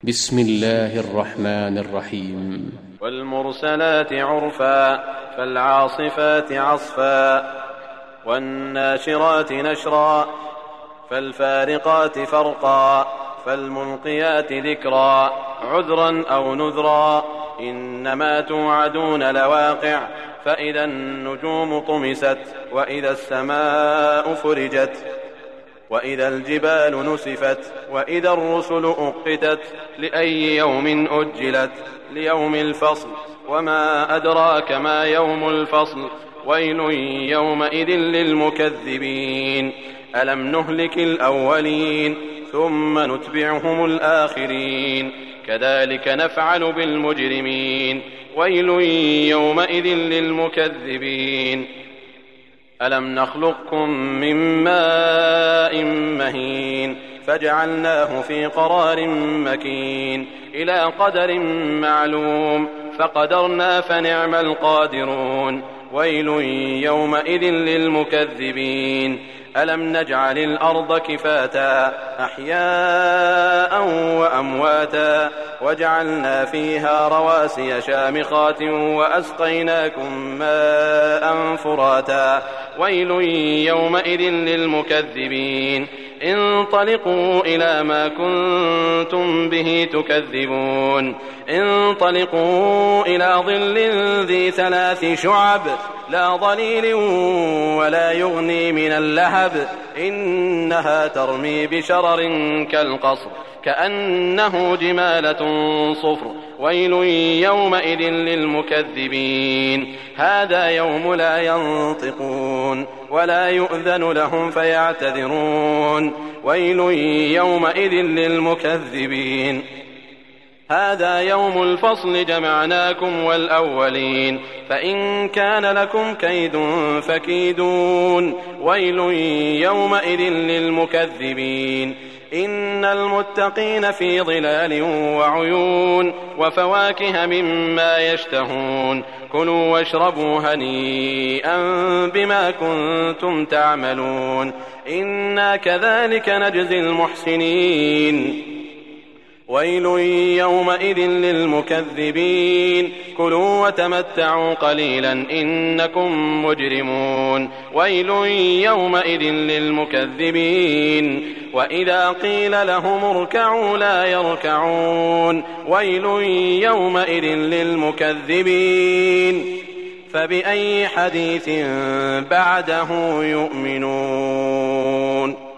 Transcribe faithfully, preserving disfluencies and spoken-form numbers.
بسم الله الرحمن الرحيم. والمرسلات عرفا فالعاصفات عصفا والناشرات نشرا فالفارقات فرقا فالملقيات ذكرا عذرا أو نذرا إنما توعدون لواقع فإذا النجوم طمست وإذا السماء فرجت وإذا الجبال نسفت وإذا الرسل أقتت لأي يوم أجلت ليوم الفصل وما أدراك ما يوم الفصل ويل يومئذ للمكذبين ألم نهلك الأولين ثم نتبعهم الآخرين كذلك نفعل بالمجرمين ويل يومئذ للمكذبين ألم نخلقكم من ماء مهين فجعلناه في قرار مكين إلى قدر معلوم فقدرنا فنعم القادرون ويل يومئذ للمكذبين ألم نجعل الأرض كفاتا أحياء وأمواتا وجعلنا فيها رواسي شامخات وأسقيناكم ماء فراتا ويل يومئذ للمكذبين انطلقوا إلى ما كنتم به تكذبون انطلقوا إلى ظل ذي ثلاث شعب لا ظليل ولا يغني من اللهب إنها ترمي بشرر كالقصر كأنه جمالة صفر ويل يومئذ للمكذبين هذا يوم لا ينطقون ولا يؤذن لهم فيعتذرون ويل يومئذ للمكذبين هذا يوم الفصل جمعناكم والأولين فإن كان لكم كيد فكيدون ويل يومئذ للمكذبين إن المتقين في ظلال وعيون وفواكه مما يشتهون كلوا واشربوا هنيئا بما كنتم تعملون إنا كذلك نجزي المحسنين ويل يومئذ للمكذبين كلوا وتمتعوا قليلا إنكم مجرمون ويل يومئذ للمكذبين وإذا قيل لهم اركعوا لا يركعون ويل يومئذ للمكذبين فبأي حديث بعده يؤمنون.